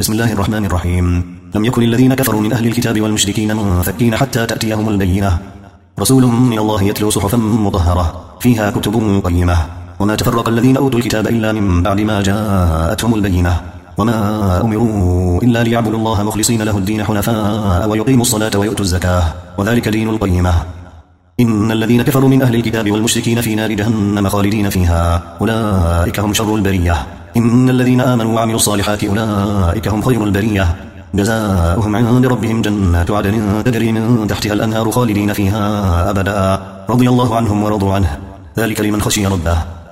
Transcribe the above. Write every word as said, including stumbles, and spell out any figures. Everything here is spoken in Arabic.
بسم الله الرحمن الرحيم. لم يكن الذين كفروا من أهل الكتاب والمشركين منفكين حتى تأتيهم البينة، رسول من الله يتلو صحفا مطهرة فيها كتب قيمة. وما تفرق الذين أوتوا الكتاب إلا من بعد ما جاءتهم البينة، وما أمروا إلا ليعبدوا الله مخلصين له الدين حنفاء ويقيموا الصلاة ويؤتوا الزكاة وذلك دين القيمة. إن الذين كفروا من أهل الكتاب والمشركين في نار جهنم خالدين فيها أولئك هم شر البرية. إن الذين آمنوا وعملوا الصالحات أولئك هم خير البرية، جزاؤهم عند ربهم جنات عدن تجري من تحتها الأنهار خالدين فيها أبدا، رضي الله عنهم ورضوا عنه، ذلك لمن خشي ربه.